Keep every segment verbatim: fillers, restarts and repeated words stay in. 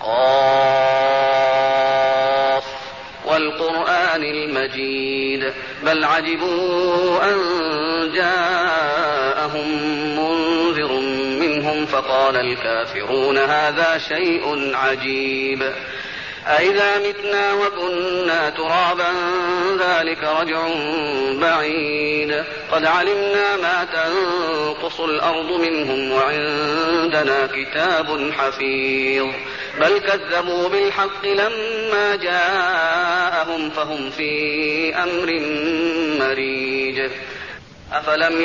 قاف والقرآن المجيد بل عجبوا أن جاءهم منذر منهم فقال الكافرون هذا شيء عجيب أإذا متنا وكنا ترابا ذلك رجع بعيد قد علمنا ما تنقص الأرض منهم وعندنا كتاب حفيظ بل كذبوا بالحق لما جاءهم فهم في أمر مريج أفلم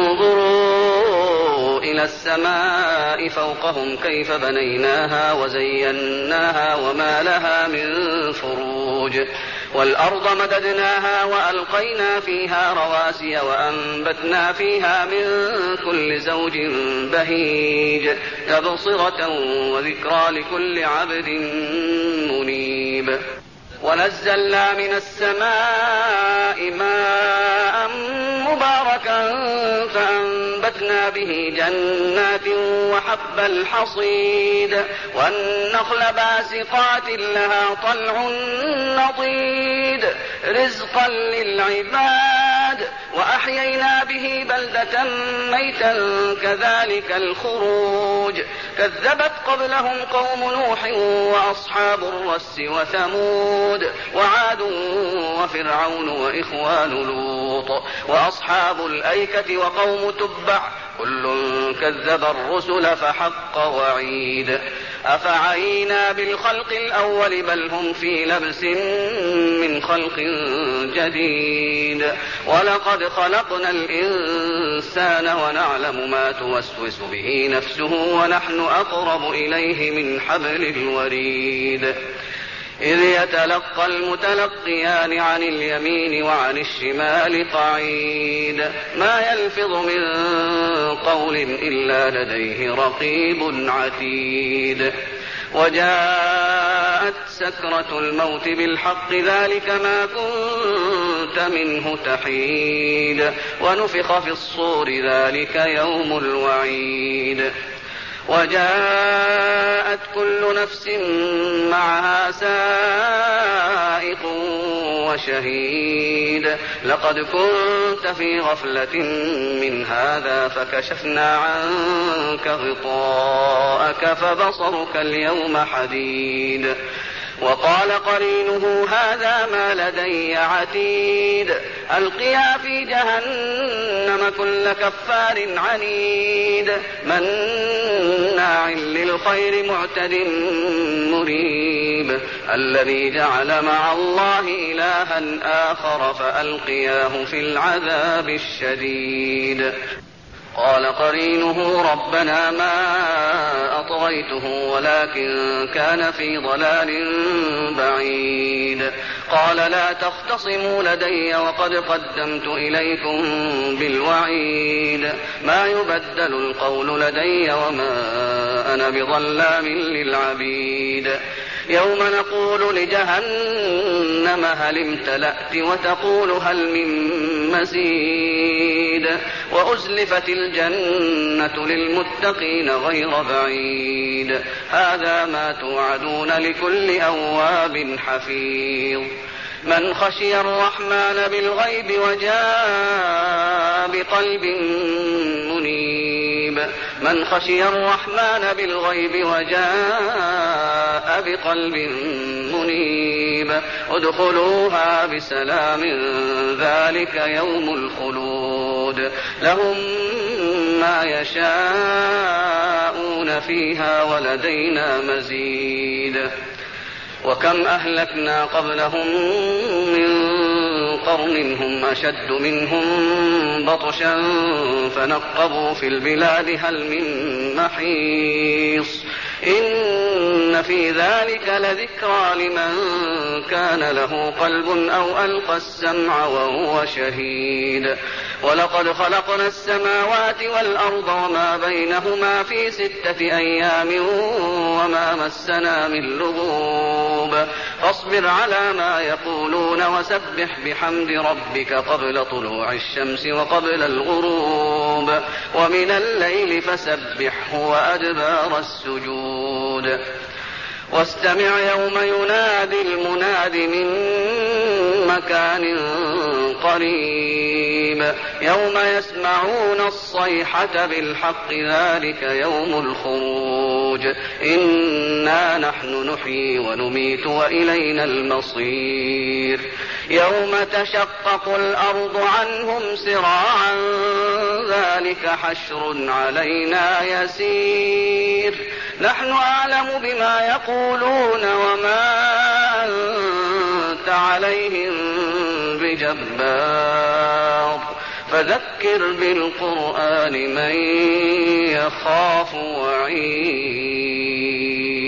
ينظروا إلى السماء فوقهم كيف بنيناها وزيناها وما لها من فروج والأرض مددناها وألقينا فيها رواسي وأنبتنا فيها من كل زوج بهيج تبصرة وذكرى لكل عبد منيب ونزلنا من السماء ماء مباركا فأنبتنا به جنات وحب الحصيد والنخل باسقات لها طلع نضيد رزقا للعباد وأحيينا به بلدة ميتا كذلك الخروج كذبت قبلهم قوم نوح وأصحاب الرس وثمود وعاد وفرعون وإخوان لوط وأصحاب الأيكة وقوم تبع كل كذب الرسل فحق وعيد أفعينا بالخلق الأول بل هم في لبس من خلق جديد ولقد خلقنا الإنسان ونعلم ما توسوس به نفسه ونحن أقرب إليه من حبل الوريد إذ يتلقى المتلقيان عن اليمين وعن الشمال قعيد ما يلفظ من قول إلا لديه رقيب عتيد وجاءت سكرة الموت بالحق ذلك ما كنت منه تحيد ونفخ في الصور ذلك يوم الوعيد وجاءت كل نفس معها سائق وشهيد لقد كنت في غفلة من هذا فكشفنا عنك غطاءك فبصرك اليوم حديد وقال قرينه هذا ما لدي عتيد ألقيا في جهنم كل كفار عنيد مناع للخير معتد مريب الذي جعل مع الله إلها آخر فألقياه في العذاب الشديد قال قرينه ربنا ما أطغيته ولكن كان في ضلال بعيد قال لا تختصموا لدي وقد قدمت إليكم بالوعيد ما يبدل القول لدي وما أنا بظلام للعبيد يوم نقول لجهنم هل امتلأت وتقول هل من مزيد وأزلفت الجنة للمتقين غير بعيد هذا ما توعدون لكل أواب حفيظ من خشي الرحمن بالغيب وجاء بقلب منيب من خشي الرحمن بالغيب وجاء بقلب منيب ادخلوها بسلام ذلك يوم الخلود لهم ما يشاءون فيها ولدينا مزيد وكم أهلكنا قبلهم من قرن هم أشد منهم بطشا فنقبوا في البلاد هل من محيص إن في ذلك لذكرى لمن كان له قلب أو ألقى السمع وهو شهيد ولقد خلقنا السماوات والأرض وما بينهما في ستة أيام وما مسنا من لغوب فاصبر على ما يقولون وسبح بحمد ربك قبل طلوع الشمس وقبل الغروب ومن الليل فسبحه وأدبار السجود واستمع يوم ينادي المناد من مكان قريب يوم يسمعون الصيحة بالحق ذلك يوم الخروج إنا نحن نحيي ونميت وإلينا المصير يوم تشقق الأرض عنهم سراعا ذلك حشر علينا يسير نحن أعلم بما يقولون وما أنت عليهم بجبار فذكر بالقرآن من يخاف وعيد.